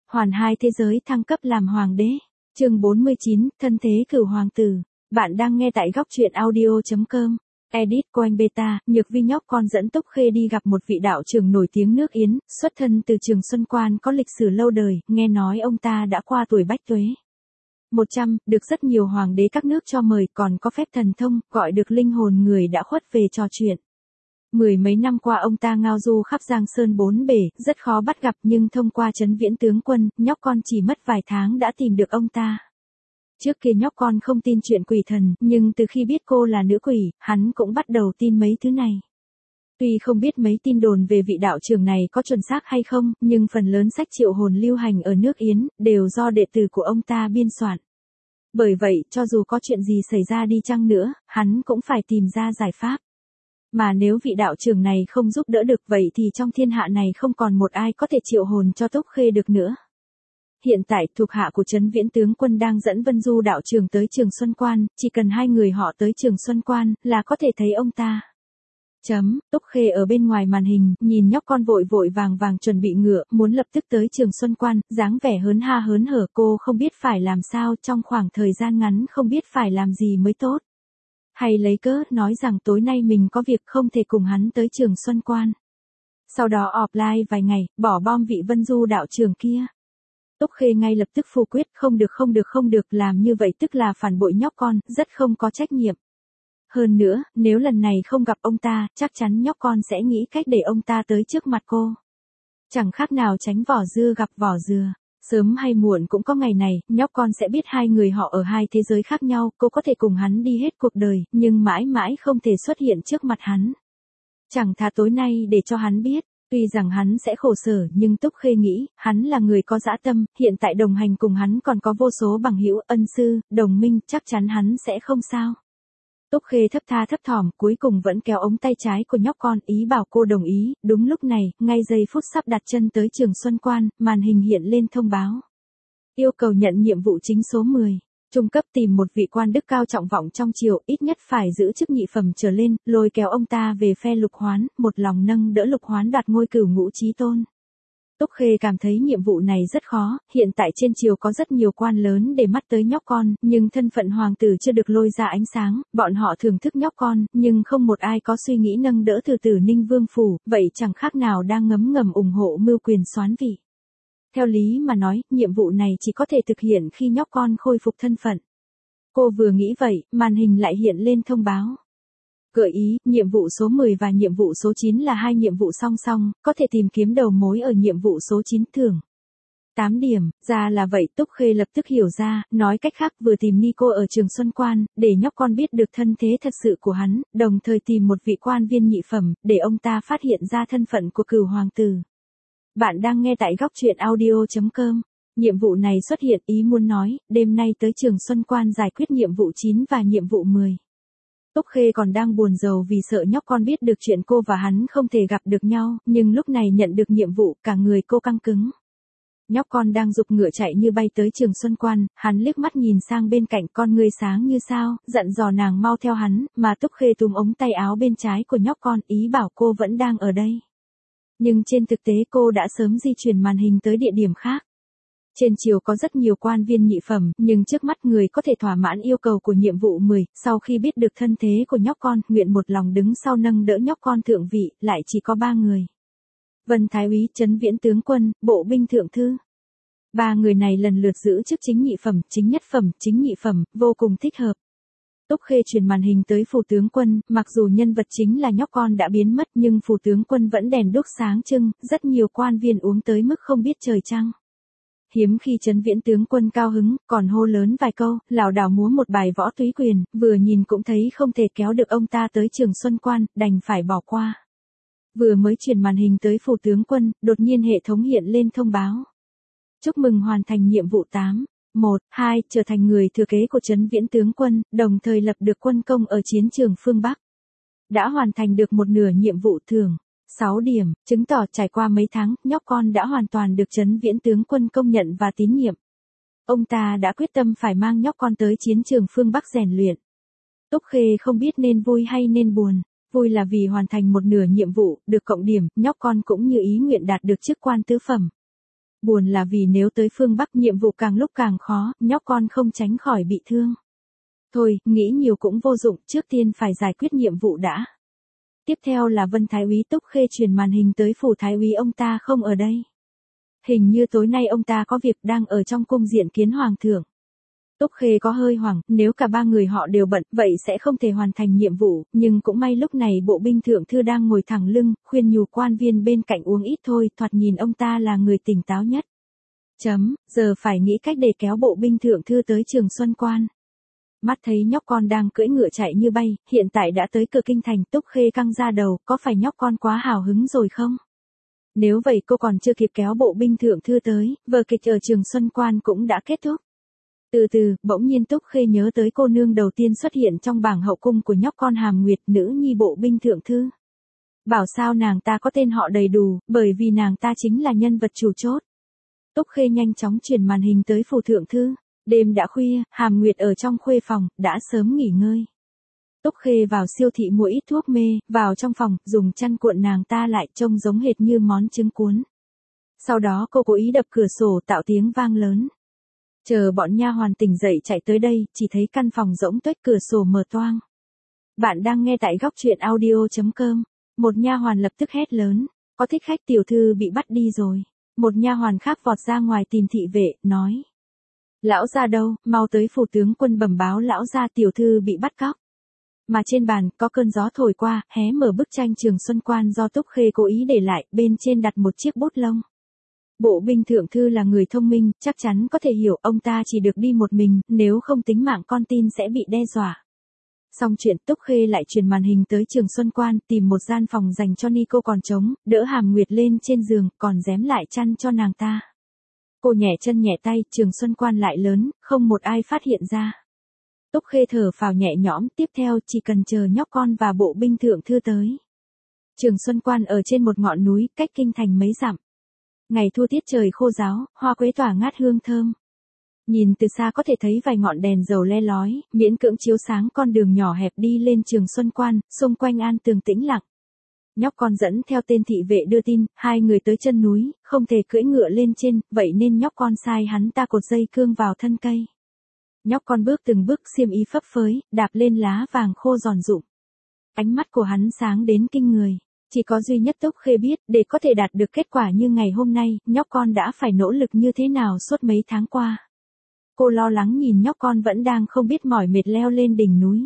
Hoàn hai thế giới thăng cấp làm hoàng đế. Chương 49, thân thế cửu hoàng tử. Bạn đang nghe tại góc truyện audio.com. Edit Coin Beta, Nhược Vi nhóc con dẫn Túc Khê đi gặp một vị đạo trưởng nổi tiếng nước Yến, xuất thân từ Trường Xuân Quan có lịch sử lâu đời, nghe nói ông ta đã qua tuổi bách tuế. 100, được rất nhiều hoàng đế các nước cho mời, còn có phép thần thông, gọi được linh hồn người đã khuất về trò chuyện. Mười mấy năm qua ông ta ngao du khắp Giang Sơn bốn bể, rất khó bắt gặp, nhưng thông qua Trấn Viễn tướng quân, nhóc con chỉ mất vài tháng đã tìm được ông ta. Trước kia nhóc con không tin chuyện quỷ thần, nhưng từ khi biết cô là nữ quỷ, hắn cũng bắt đầu tin mấy thứ này. Tuy không biết mấy tin đồn về vị đạo trưởng này có chuẩn xác hay không, nhưng phần lớn sách triệu hồn lưu hành ở nước Yến, đều do đệ tử của ông ta biên soạn. Bởi vậy, cho dù có chuyện gì xảy ra đi chăng nữa, hắn cũng phải tìm ra giải pháp. Mà nếu vị đạo trưởng này không giúp đỡ được vậy thì trong thiên hạ này không còn một ai có thể triệu hồn cho Túc Khê được nữa. Hiện tại, thuộc hạ của Trấn Viễn tướng quân đang dẫn Vân Du đạo trưởng tới Trường Xuân Quan, chỉ cần hai người họ tới Trường Xuân Quan là có thể thấy ông ta. Túc Khê ở bên ngoài màn hình, nhìn nhóc con vội vội vàng vàng chuẩn bị ngựa, muốn lập tức tới Trường Xuân Quan, dáng vẻ hớn ha hớn hở, cô không biết phải làm sao, trong khoảng thời gian ngắn không biết phải làm gì mới tốt. Hay lấy cớ nói rằng tối nay mình có việc không thể cùng hắn tới Trường Xuân Quan. Sau đó offline vài ngày, bỏ bom vị Vân Du đạo trưởng kia. Túc Khê ngay lập tức phủ quyết, không được, làm như vậy tức là phản bội nhóc con, rất không có trách nhiệm. Hơn nữa, nếu lần này không gặp ông ta, chắc chắn nhóc con sẽ nghĩ cách để ông ta tới trước mặt cô. Chẳng khác nào tránh vỏ dưa gặp vỏ dừa. Sớm hay muộn cũng có ngày này, nhóc con sẽ biết hai người họ ở hai thế giới khác nhau, cô có thể cùng hắn đi hết cuộc đời, nhưng mãi mãi không thể xuất hiện trước mặt hắn. Chẳng thà tối nay để cho hắn biết, tuy rằng hắn sẽ khổ sở nhưng Túc Khê nghĩ, hắn là người có dã tâm, hiện tại đồng hành cùng hắn còn có vô số bằng hữu, ân sư, đồng minh, chắc chắn hắn sẽ không sao. Túc Khê thấp tha thấp thỏm, cuối cùng vẫn kéo ống tay trái của nhóc con, ý bảo cô đồng ý. Đúng lúc này, ngay giây phút sắp đặt chân tới Trường Xuân Quan, màn hình hiện lên thông báo. Yêu cầu nhận nhiệm vụ chính số 10. Trung cấp tìm một vị quan đức cao trọng vọng trong triều, ít nhất phải giữ chức nhị phẩm trở lên, lôi kéo ông ta về phe Lục Hoán, một lòng nâng đỡ Lục Hoán đoạt ngôi cửu ngũ chí tôn. Túc Khê cảm thấy nhiệm vụ này rất khó, hiện tại trên triều có rất nhiều quan lớn để mắt tới nhóc con, nhưng thân phận hoàng tử chưa được lôi ra ánh sáng, bọn họ thưởng thức nhóc con, nhưng không một ai có suy nghĩ nâng đỡ từ Tử Ninh Vương phủ, vậy chẳng khác nào đang ngấm ngầm ủng hộ mưu quyền soán vị. Theo lý mà nói, nhiệm vụ này chỉ có thể thực hiện khi nhóc con khôi phục thân phận. Cô vừa nghĩ vậy, màn hình lại hiện lên thông báo. Gợi ý, nhiệm vụ số 10 và nhiệm vụ số 9 là hai nhiệm vụ song song, có thể tìm kiếm đầu mối ở nhiệm vụ số 9 thưởng 8 điểm, ra là vậy. Túc Khê lập tức hiểu ra, nói cách khác vừa tìm Nico ở Trường Xuân Quan, để nhóc con biết được thân thế thật sự của hắn, đồng thời tìm một vị quan viên nhị phẩm, để ông ta phát hiện ra thân phận của cửu hoàng tử. Bạn đang nghe tại góc truyện audio.com. Nhiệm vụ này xuất hiện, ý muốn nói, đêm nay tới Trường Xuân Quan giải quyết nhiệm vụ 9 và nhiệm vụ 10. Túc Khê còn đang buồn rầu vì sợ nhóc con biết được chuyện cô và hắn không thể gặp được nhau, nhưng lúc này nhận được nhiệm vụ, cả người cô căng cứng. Nhóc con đang giục ngựa chạy như bay tới Trường Xuân Quan, hắn liếc mắt nhìn sang bên cạnh, con người sáng như sao, dặn dò nàng mau theo hắn, mà Túc Khê túm ống tay áo bên trái của nhóc con, ý bảo cô vẫn đang ở đây. Nhưng trên thực tế cô đã sớm di chuyển màn hình tới địa điểm khác. Trên triều có rất nhiều quan viên nhị phẩm, nhưng trước mắt người có thể thỏa mãn yêu cầu của nhiệm vụ 10, sau khi biết được thân thế của nhóc con, nguyện một lòng đứng sau nâng đỡ nhóc con thượng vị, lại chỉ có 3 người. Vân Thái úy, Trấn Viễn tướng quân, bộ binh thượng thư. 3 người này lần lượt giữ chức chính nhị phẩm, chính nhất phẩm, chính nhị phẩm, vô cùng thích hợp. Túc Khê chuyển màn hình tới phủ tướng quân, mặc dù nhân vật chính là nhóc con đã biến mất nhưng phủ tướng quân vẫn đèn đuốc sáng trưng, rất nhiều quan viên uống tới mức không biết trời trăng. Hiếm khi Trấn Viễn tướng quân cao hứng, còn hô lớn vài câu, lảo đảo múa một bài võ túy quyền, vừa nhìn cũng thấy không thể kéo được ông ta tới Trường Xuân Quan, đành phải bỏ qua. Vừa mới chuyển màn hình tới phủ tướng quân, đột nhiên hệ thống hiện lên thông báo. Chúc mừng hoàn thành nhiệm vụ 8. 1, 2, trở thành người thừa kế của Trấn Viễn tướng quân, đồng thời lập được quân công ở chiến trường phương Bắc. Đã hoàn thành được một nửa nhiệm vụ thưởng 6 điểm, chứng tỏ trải qua mấy tháng, nhóc con đã hoàn toàn được Trấn Viễn tướng quân công nhận và tín nhiệm. Ông ta đã quyết tâm phải mang nhóc con tới chiến trường phương Bắc rèn luyện. Túc Khê không biết nên vui hay nên buồn. Vui là vì hoàn thành một nửa nhiệm vụ, được cộng điểm, nhóc con cũng như ý nguyện đạt được chức quan tứ phẩm. Buồn là vì nếu tới phương Bắc nhiệm vụ càng lúc càng khó, nhóc con không tránh khỏi bị thương. Thôi, nghĩ nhiều cũng vô dụng, trước tiên phải giải quyết nhiệm vụ đã. Tiếp theo là Vân Thái úy Túc Khê truyền màn hình tới phủ Thái úy, ông ta không ở đây. Hình như tối nay ông ta có việc, đang ở trong cung diện kiến hoàng thượng. Túc Khê có hơi hoảng, nếu cả ba người họ đều bận, vậy sẽ không thể hoàn thành nhiệm vụ, nhưng cũng may lúc này bộ binh thượng thư đang ngồi thẳng lưng, khuyên nhủ quan viên bên cạnh uống ít thôi, thoạt nhìn ông ta là người tỉnh táo nhất. Giờ phải nghĩ cách để kéo bộ binh thượng thư tới Trường Xuân Quan. Mắt thấy nhóc con đang cưỡi ngựa chạy như bay, hiện tại đã tới cửa kinh thành, Túc Khê căng ra đầu, có phải nhóc con quá hào hứng rồi không? Nếu vậy cô còn chưa kịp kéo bộ binh thượng thư tới, vở kịch ở Trường Xuân Quan cũng đã kết thúc. Từ từ, bỗng nhiên Túc Khê nhớ tới cô nương đầu tiên xuất hiện trong bảng hậu cung của nhóc con Hàm Nguyệt, nữ nhi bộ binh thượng thư. Bảo sao nàng ta có tên họ đầy đủ, bởi vì nàng ta chính là nhân vật chủ chốt. Túc Khê nhanh chóng chuyển màn hình tới phủ thượng thư. Đêm đã khuya, Hàm Nguyệt ở trong khuê phòng, đã sớm nghỉ ngơi. Túc Khê vào siêu thị mua ít thuốc mê, vào trong phòng, dùng chăn cuộn nàng ta lại, trông giống hệt như món trứng cuốn. Sau đó cô cố ý đập cửa sổ tạo tiếng vang lớn. Chờ bọn nha hoàn tỉnh dậy chạy tới đây, chỉ thấy căn phòng rỗng tuếch, cửa sổ mở toang. Bạn đang nghe tại góc truyện audio.com. Một nha hoàn lập tức hét lớn, có thích khách, tiểu thư bị bắt đi rồi. Một nha hoàn khác vọt ra ngoài tìm thị vệ, nói. Lão gia đâu, mau tới phủ tướng quân bẩm báo lão gia tiểu thư bị bắt cóc. Mà trên bàn, có cơn gió thổi qua, hé mở bức tranh Trường Xuân Quan do Túc Khê cố ý để lại, bên trên đặt một chiếc bút lông. Bộ binh thượng thư là người thông minh, chắc chắn có thể hiểu ông ta chỉ được đi một mình, nếu không tính mạng con tin sẽ bị đe dọa. Xong chuyện, Túc Khê lại truyền màn hình tới Trường Xuân Quan, tìm một gian phòng dành cho Nico còn trống, đỡ Hàm Nguyệt lên trên giường, còn rém lại chăn cho nàng ta. Cô nhẹ chân nhẹ tay, Trường Xuân Quan lại lớn, không một ai phát hiện ra. Túc Khê thở phào nhẹ nhõm, tiếp theo chỉ cần chờ nhóc con và bộ binh thượng thư tới. Trường Xuân Quan ở trên một ngọn núi, cách kinh thành mấy dặm. Ngày thu tiết trời khô ráo, hoa quế tỏa ngát hương thơm. Nhìn từ xa có thể thấy vài ngọn đèn dầu le lói, miễn cưỡng chiếu sáng con đường nhỏ hẹp đi lên Trường Xuân Quan, xung quanh an tường tĩnh lặng. Nhóc con dẫn theo tên thị vệ đưa tin, hai người tới chân núi, không thể cưỡi ngựa lên trên, vậy nên nhóc con sai hắn ta cột dây cương vào thân cây. Nhóc con bước từng bước, xiêm y phấp phới, đạp lên lá vàng khô giòn rụm. Ánh mắt của hắn sáng đến kinh người. Chỉ có duy nhất Túc Khê biết, để có thể đạt được kết quả như ngày hôm nay, nhóc con đã phải nỗ lực như thế nào suốt mấy tháng qua. Cô lo lắng nhìn nhóc con vẫn đang không biết mỏi mệt leo lên đỉnh núi.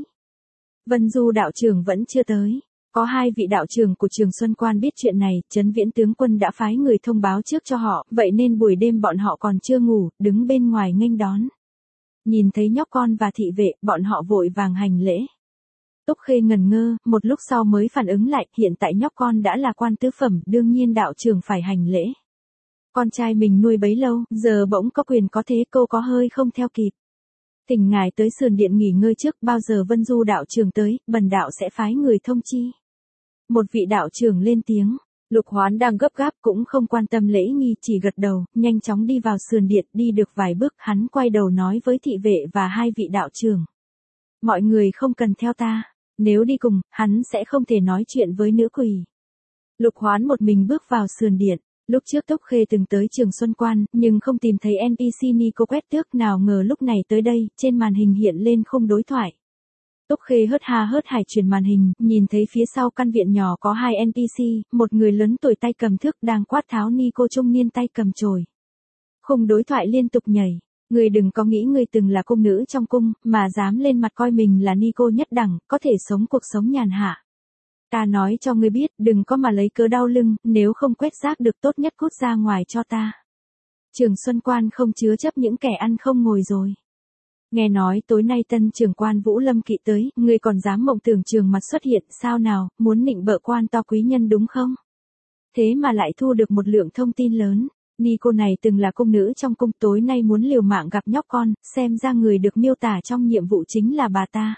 Vân Du đạo trưởng vẫn chưa tới. Có hai vị đạo trưởng của Trường Xuân Quan biết chuyện này, Trấn Viễn tướng quân đã phái người thông báo trước cho họ, vậy nên buổi đêm bọn họ còn chưa ngủ, đứng bên ngoài nghênh đón. Nhìn thấy nhóc con và thị vệ, bọn họ vội vàng hành lễ. Túc Khê ngần ngơ, một lúc sau mới phản ứng lại, hiện tại nhóc con đã là quan tứ phẩm, đương nhiên đạo trưởng phải hành lễ. Con trai mình nuôi bấy lâu, giờ bỗng có quyền có thế, cô có hơi không theo kịp. Thỉnh ngài tới sườn điện nghỉ ngơi trước, bao giờ Vân Du đạo trưởng tới, bần đạo sẽ phái người thông chi. Một vị đạo trưởng lên tiếng, Lục Hoán đang gấp gáp cũng không quan tâm lễ nghi, chỉ gật đầu, nhanh chóng đi vào sườn điện, đi được vài bước, hắn quay đầu nói với thị vệ và hai vị đạo trưởng. Mọi người không cần theo ta, nếu đi cùng, hắn sẽ không thể nói chuyện với nữ quỷ. Lục Hoán một mình bước vào sườn điện. Lúc trước Túc Khê từng tới Trường Xuân Quan, nhưng không tìm thấy NPC Nico quét tước, nào ngờ lúc này tới đây, trên màn hình hiện lên khung đối thoại. Túc Khê hớt ha hớt hải chuyển màn hình, nhìn thấy phía sau căn viện nhỏ có hai NPC, một người lớn tuổi tay cầm thước đang quát tháo Nico trung niên tay cầm chổi. Khung đối thoại liên tục nhảy. Người đừng có nghĩ người từng là cung nữ trong cung, mà dám lên mặt coi mình là Nico nhất đẳng, có thể sống cuộc sống nhàn hạ. Ta nói cho ngươi biết, đừng có mà lấy cớ đau lưng, nếu không quét rác được tốt nhất cút ra ngoài cho ta. Trường Xuân Quan không chứa chấp những kẻ ăn không ngồi rồi. Nghe nói tối nay tân trưởng quan Vũ Lâm Kỵ tới, ngươi còn dám mộng tưởng trường mặt xuất hiện, sao nào, muốn nịnh bợ quan to quý nhân đúng không? Thế mà lại thu được một lượng thông tin lớn. Nico này từng là cung nữ trong cung, tối nay muốn liều mạng gặp nhóc con, xem ra người được miêu tả trong nhiệm vụ chính là bà ta.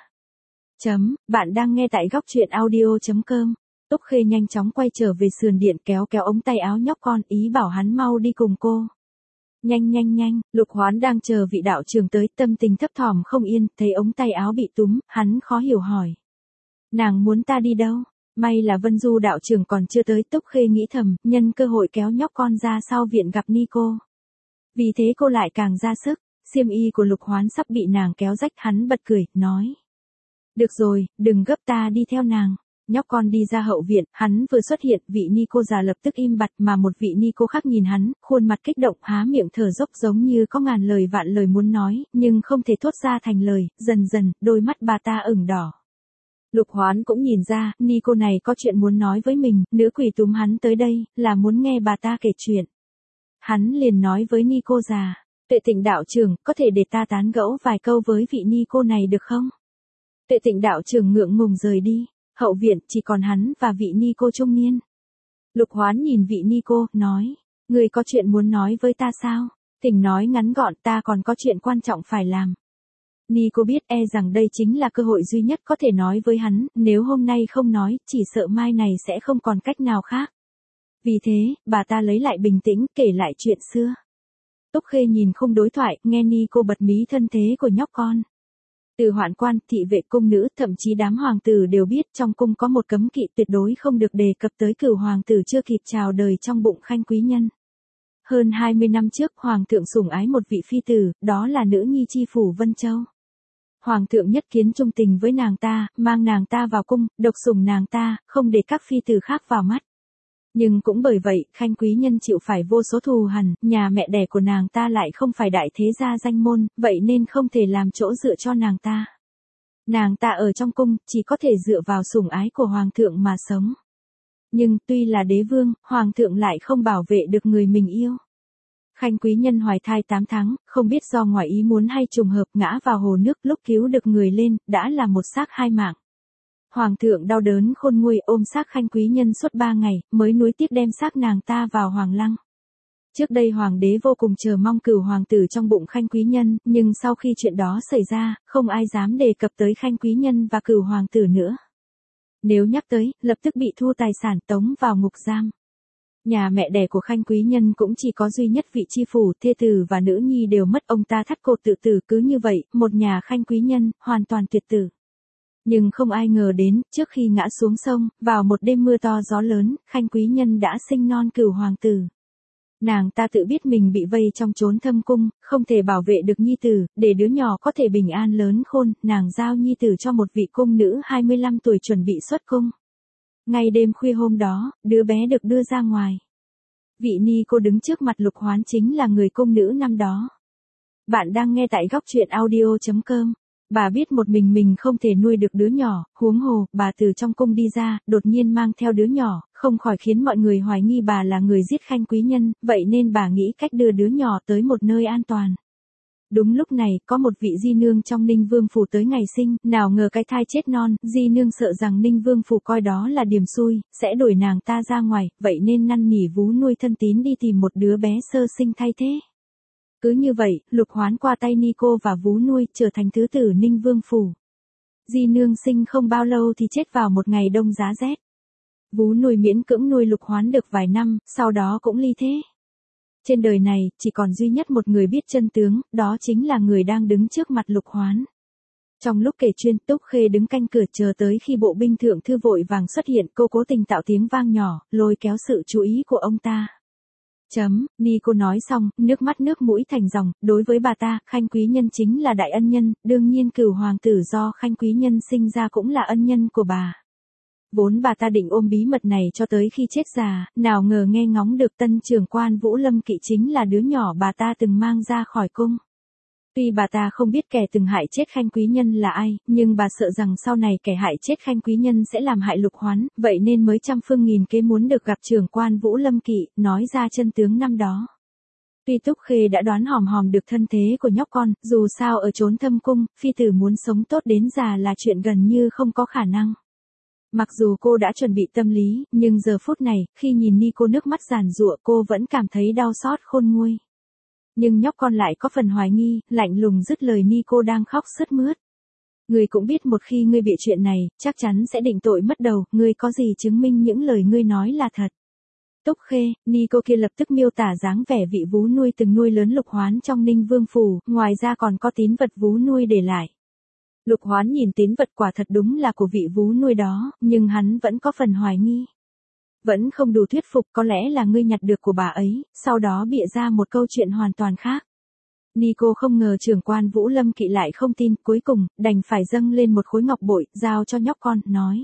Bạn đang nghe tại góc truyện audio.com. Túc Khê nhanh chóng quay trở về sườn điện, kéo ống tay áo nhóc con, ý bảo hắn mau đi cùng cô. Nhanh nhanh nhanh, Lục Hoán đang chờ vị đạo trưởng tới, tâm tình thấp thỏm không yên, thấy ông ta áo bị túm, hắn quay đầu nói với thị vệ và hai vị đạo trưởng. Mọi người không cần theo ta, nếu đi cùng, hắn sẽ không thể nói chuyện với nữ quỷ. Cô lo lắng nhìn nhóc con và thị vệ, bọn họ vội vàng hành lễ. Nhanh nhanh nhanh, Lục Hoán đang chờ vị đạo trưởng tới, tâm tình thấp thỏm không yên, thấy ống tay áo bị túm, hắn khó hiểu hỏi. Nàng muốn ta đi đâu? May là Vân Du đạo trưởng còn chưa tới, Túc Khê nghĩ thầm, nhân cơ hội kéo nhóc con ra sau viện gặp Nico. Vì thế cô lại càng ra sức, xiêm y của Lục Hoán sắp bị nàng kéo rách, hắn bật cười, nói. Được rồi, đừng gấp, ta đi theo nàng. Nhóc con đi ra hậu viện, hắn vừa xuất hiện, vị ni cô già lập tức im bặt, mà một vị ni cô khác nhìn hắn, khuôn mặt kích động, há miệng thở dốc giống như có ngàn lời vạn lời muốn nói, nhưng không thể thốt ra thành lời, dần dần, đôi mắt bà ta ửng đỏ. Lục Hoán cũng nhìn ra, ni cô này có chuyện muốn nói với mình, nữ quỷ túm hắn tới đây, là muốn nghe bà ta kể chuyện. Hắn liền nói với ni cô già, Tuệ Tịnh đạo trưởng, có thể để ta tán gẫu vài câu với vị ni cô này được không? Tuệ Tịnh đạo trưởng ngượng ngùng rời đi, hậu viện chỉ còn hắn và vị ni cô trung niên. Lục Hoán nhìn vị ni cô, nói, người có chuyện muốn nói với ta sao? Tình nói ngắn gọn, ta còn có chuyện quan trọng phải làm. Ni cô biết rằng đây chính là cơ hội duy nhất có thể nói với hắn, nếu hôm nay không nói, chỉ sợ mai này sẽ không còn cách nào khác. Vì thế, bà ta lấy lại bình tĩnh, kể lại chuyện xưa. Túc Khê nhìn khung đối thoại, nghe ni cô bật mí thân thế của nhóc con. Từ hoạn quan, thị vệ, cung nữ, thậm chí đám hoàng tử đều biết trong cung có một cấm kỵ tuyệt đối không được đề cập tới cửu hoàng tử chưa kịp chào đời trong bụng Khanh quý nhân. Hơn 20 năm trước, hoàng thượng sủng ái một vị phi tử, đó là nữ nhi chi phủ Vân Châu. Hoàng thượng nhất kiến trung tình với nàng ta, mang nàng ta vào cung, độc sủng nàng ta, không để các phi tử khác vào mắt. Nhưng cũng bởi vậy, Khanh quý nhân chịu phải vô số thù hằn, nhà mẹ đẻ của nàng ta lại không phải đại thế gia danh môn, vậy nên không thể làm chỗ dựa cho nàng ta. Nàng ta ở trong cung, chỉ có thể dựa vào sủng ái của hoàng thượng mà sống. Nhưng tuy là đế vương, hoàng thượng lại không bảo vệ được người mình yêu. Khanh quý nhân hoài thai 8 tháng, không biết do ngoài ý muốn hay trùng hợp ngã vào hồ nước, lúc cứu được người lên, đã là một xác 2 mạng. Hoàng thượng đau đớn khôn nguôi ôm xác Khanh quý nhân suốt 3 ngày, mới nuối tiếc đem xác nàng ta vào hoàng lăng. Trước đây hoàng đế vô cùng chờ mong cửu hoàng tử trong bụng Khanh quý nhân, nhưng sau khi chuyện đó xảy ra, không ai dám đề cập tới Khanh quý nhân và cửu hoàng tử nữa. Nếu nhắc tới, lập tức bị thu tài sản, tống vào ngục giam. Nhà mẹ đẻ của Khanh quý nhân cũng chỉ có duy nhất vị chi phủ, thê tử và nữ nhi đều mất, ông ta thắt cột tự tử, cứ như vậy, một nhà Khanh quý nhân, hoàn toàn tuyệt tử. Nhưng không ai ngờ đến, trước khi ngã xuống sông, vào một đêm mưa to gió lớn, Khanh quý nhân đã sinh non cửu hoàng tử. Nàng ta tự biết mình bị vây trong chốn thâm cung, không thể bảo vệ được nhi tử, để đứa nhỏ có thể bình an lớn khôn, nàng giao nhi tử cho một vị cung nữ 25 tuổi chuẩn bị xuất cung. Ngay đêm khuya hôm đó, đứa bé được đưa ra ngoài. Vị ni cô đứng trước mặt Lục Hoán chính là người cung nữ năm đó. Bạn đang nghe tại góc truyện audio.com. Bà biết một mình không thể nuôi được đứa nhỏ, huống hồ, bà từ trong cung đi ra, đột nhiên mang theo đứa nhỏ, không khỏi khiến mọi người hoài nghi bà là người giết Khanh quý nhân, vậy nên bà nghĩ cách đưa đứa nhỏ tới một nơi an toàn. Đúng lúc này, có một vị di nương trong Ninh Vương phủ tới ngày sinh, nào ngờ cái thai chết non, di nương sợ rằng Ninh Vương phủ coi đó là điểm xui, sẽ đuổi nàng ta ra ngoài, vậy nên năn nỉ vú nuôi thân tín đi tìm một đứa bé sơ sinh thay thế. Cứ như vậy, Lục Hoán qua tay ni cô và vú nuôi, trở thành thứ tử Ninh Vương phủ. Di nương sinh không bao lâu thì chết vào một ngày đông giá rét. Vú nuôi miễn cưỡng nuôi Lục Hoán được vài năm, sau đó cũng ly thế. Trên đời này, chỉ còn duy nhất một người biết chân tướng, đó chính là người đang đứng trước mặt Lục Hoán. Trong lúc kể chuyện, Túc Khê đứng canh cửa chờ tới khi bộ binh thượng thư vội vàng xuất hiện, cô cố tình tạo tiếng vang nhỏ, lôi kéo sự chú ý của ông ta. Ni cô nói xong, nước mắt nước mũi thành dòng, đối với bà ta, Khanh quý nhân chính là đại ân nhân, đương nhiên cửu hoàng tử do Khanh quý nhân sinh ra cũng là ân nhân của bà. Vốn bà ta định ôm bí mật này cho tới khi chết già, nào ngờ nghe ngóng được tân trưởng quan Vũ Lâm Kỵ chính là đứa nhỏ bà ta từng mang ra khỏi cung. Tuy bà ta không biết kẻ từng hại chết Khanh quý nhân là ai, nhưng bà sợ rằng sau này kẻ hại chết Khanh quý nhân sẽ làm hại Lục Hoán, vậy nên mới trăm phương nghìn kế muốn được gặp trưởng quan Vũ Lâm Kỵ, nói ra chân tướng năm đó. Tuy Túc Khê đã đoán hòm hòm được thân thế của nhóc con, dù sao ở chốn thâm cung, phi tử muốn sống tốt đến già là chuyện gần như không có khả năng. Mặc dù cô đã chuẩn bị tâm lý, nhưng giờ phút này, khi nhìn ni cô nước mắt giàn giụa, cô vẫn cảm thấy đau xót khôn nguôi. Nhưng nhóc con lại có phần hoài nghi, lạnh lùng dứt lời ni cô đang khóc sướt mướt. Ngươi cũng biết một khi ngươi bị chuyện này, chắc chắn sẽ định tội mất đầu, ngươi có gì chứng minh những lời ngươi nói là thật. Túc Khê, ni cô kia lập tức miêu tả dáng vẻ vị vú nuôi từng nuôi lớn Lục Hoán trong Ninh Vương phủ, ngoài ra còn có tín vật vú nuôi để lại. Lục Hoán nhìn tín vật quả thật đúng là của vị vú nuôi đó, nhưng hắn vẫn có phần hoài nghi. Vẫn không đủ thuyết phục, có lẽ là ngươi nhặt được của bà ấy, sau đó bịa ra một câu chuyện hoàn toàn khác. Nico không ngờ trưởng quan Vũ Lâm Kỵ lại không tin, cuối cùng, đành phải dâng lên một khối ngọc bội, giao cho nhóc con, nói.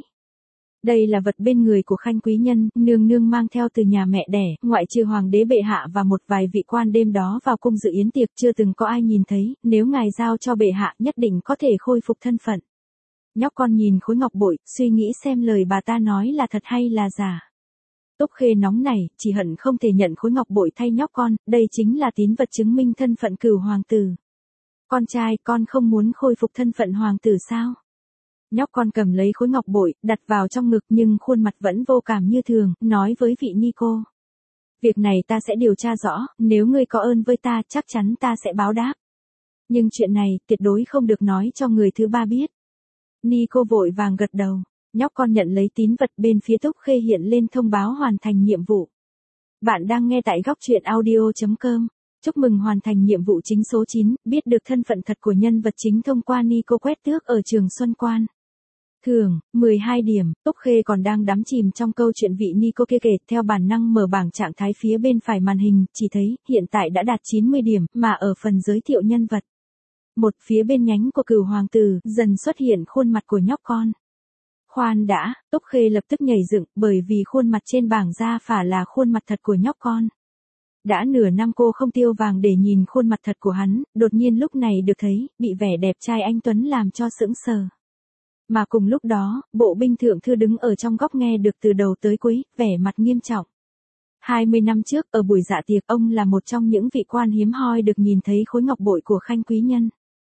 Đây là vật bên người của Khanh quý nhân, nương nương mang theo từ nhà mẹ đẻ, ngoại trừ hoàng đế bệ hạ và một vài vị quan đêm đó vào cung dự yến tiệc chưa từng có ai nhìn thấy, nếu ngài giao cho bệ hạ nhất định có thể khôi phục thân phận. Nhóc con nhìn khối ngọc bội, suy nghĩ xem lời bà ta nói là thật hay là giả. Túc Khê nóng này, chỉ hận không thể nhận khối ngọc bội thay nhóc con, đây chính là tín vật chứng minh thân phận cửu hoàng tử. Con trai, con không muốn khôi phục thân phận hoàng tử sao? Nhóc con cầm lấy khối ngọc bội, đặt vào trong ngực nhưng khuôn mặt vẫn vô cảm như thường, nói với vị Nico. Việc này ta sẽ điều tra rõ, nếu ngươi có ơn với ta chắc chắn ta sẽ báo đáp. Nhưng chuyện này tuyệt đối không được nói cho người thứ ba biết. Nico vội vàng gật đầu. Nhóc con nhận lấy tín vật bên phía Túc Khê hiện lên thông báo hoàn thành nhiệm vụ. Bạn đang nghe tại góc truyện audio.com. Chúc mừng hoàn thành nhiệm vụ chính số 9, biết được thân phận thật của nhân vật chính thông qua Nico quét tước ở trường Xuân Quan. Thưởng, 12 điểm, Túc Khê còn đang đắm chìm trong câu chuyện vị Nico kia kể, theo bản năng mở bảng trạng thái phía bên phải màn hình, chỉ thấy, hiện tại đã đạt 90 điểm, mà ở phần giới thiệu nhân vật. Một phía bên nhánh của cửu hoàng tử, dần xuất hiện khuôn mặt của nhóc con. Khoan đã, Túc Khê lập tức nhảy dựng, bởi vì khuôn mặt trên bảng ra phả là khuôn mặt thật của nhóc con. Đã nửa năm cô không tiêu vàng để nhìn khuôn mặt thật của hắn, đột nhiên lúc này được thấy, bị vẻ đẹp trai anh Tuấn làm cho sững sờ. Mà cùng lúc đó, bộ binh thượng thư đứng ở trong góc nghe được từ đầu tới cuối, vẻ mặt nghiêm trọng. 20 năm trước, ở buổi dạ tiệc, ông là một trong những vị quan hiếm hoi được nhìn thấy khối ngọc bội của Khanh quý nhân.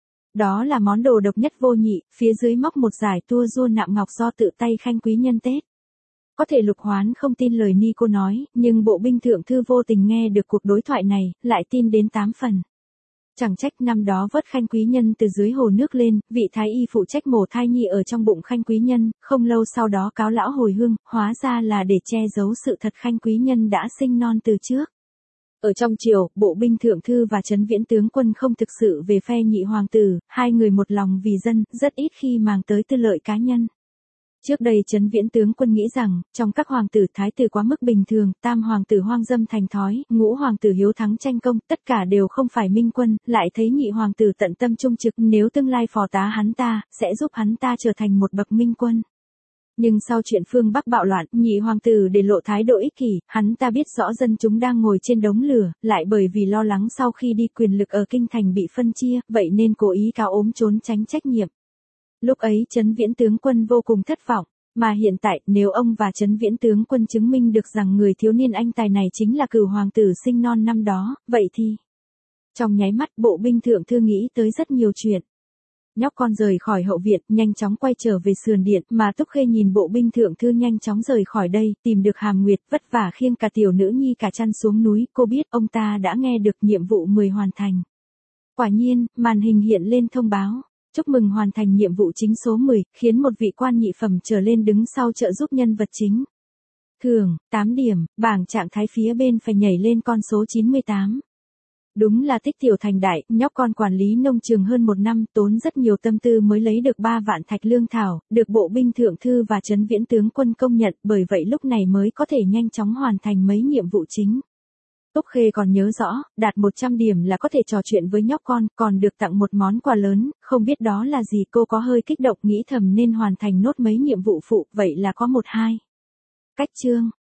Đó là món đồ độc nhất vô nhị, phía dưới móc một dải tua rua nạm ngọc do tự tay Khanh quý nhân tết. Có thể Lục Hoán không tin lời Nico nói, nhưng bộ binh thượng thư vô tình nghe được cuộc đối thoại này, lại tin đến 8 phần. Chẳng trách năm đó vớt Khanh quý nhân từ dưới hồ nước lên, vị thái y phụ trách mổ thai nhi ở trong bụng Khanh quý nhân, không lâu sau đó cáo lão hồi hương, hóa ra là để che giấu sự thật Khanh quý nhân đã sinh non từ trước. Ở trong triều, bộ binh thượng thư và Trấn Viễn tướng quân không thực sự về phe nhị hoàng tử, hai người một lòng vì dân, rất ít khi mang tới tư lợi cá nhân. Trước đây Trấn Viễn tướng quân nghĩ rằng, trong các hoàng tử thái tử quá mức bình thường, tam hoàng tử hoang dâm thành thói, ngũ hoàng tử hiếu thắng tranh công, tất cả đều không phải minh quân, lại thấy nhị hoàng tử tận tâm trung trực, nếu tương lai phò tá hắn ta, sẽ giúp hắn ta trở thành một bậc minh quân. Nhưng sau chuyện phương Bắc bạo loạn, nhị hoàng tử để lộ thái độ ích kỷ, hắn ta biết rõ dân chúng đang ngồi trên đống lửa, lại bởi vì lo lắng sau khi đi quyền lực ở kinh thành bị phân chia, vậy nên cố ý cáo ốm trốn tránh trách nhiệm. Lúc ấy Trấn Viễn tướng quân vô cùng thất vọng, mà hiện tại nếu ông và Trấn Viễn tướng quân chứng minh được rằng người thiếu niên anh tài này chính là cửu hoàng tử sinh non năm đó, vậy thì... Trong nháy mắt bộ binh thượng thư nghĩ tới rất nhiều chuyện. Nhóc con rời khỏi hậu viện, nhanh chóng quay trở về sườn điện, mà Túc Khê nhìn bộ binh thượng thư nhanh chóng rời khỏi đây, tìm được Hàm Nguyệt, vất vả khiêng cả tiểu nữ nhi cả chăn xuống núi, cô biết ông ta đã nghe được nhiệm vụ 10 hoàn thành. Quả nhiên, màn hình hiện lên thông báo. Chúc mừng hoàn thành nhiệm vụ chính số 10, khiến một vị quan nhị phẩm trở lên đứng sau trợ giúp nhân vật chính. Thưởng, 8 điểm, bảng trạng thái phía bên phải nhảy lên con số 98. Đúng là tích tiểu thành đại, nhóc con quản lý nông trường hơn 1 năm, tốn rất nhiều tâm tư mới lấy được 3 vạn thạch lương thảo, được bộ binh thượng thư và Trấn Viễn tướng quân công nhận, bởi vậy lúc này mới có thể nhanh chóng hoàn thành mấy nhiệm vụ chính. Túc Khê còn nhớ rõ, đạt 100 điểm là có thể trò chuyện với nhóc con, còn được tặng một món quà lớn, không biết đó là gì, cô có hơi kích động nghĩ thầm nên hoàn thành nốt mấy nhiệm vụ phụ, vậy là có 1-2. Cách chương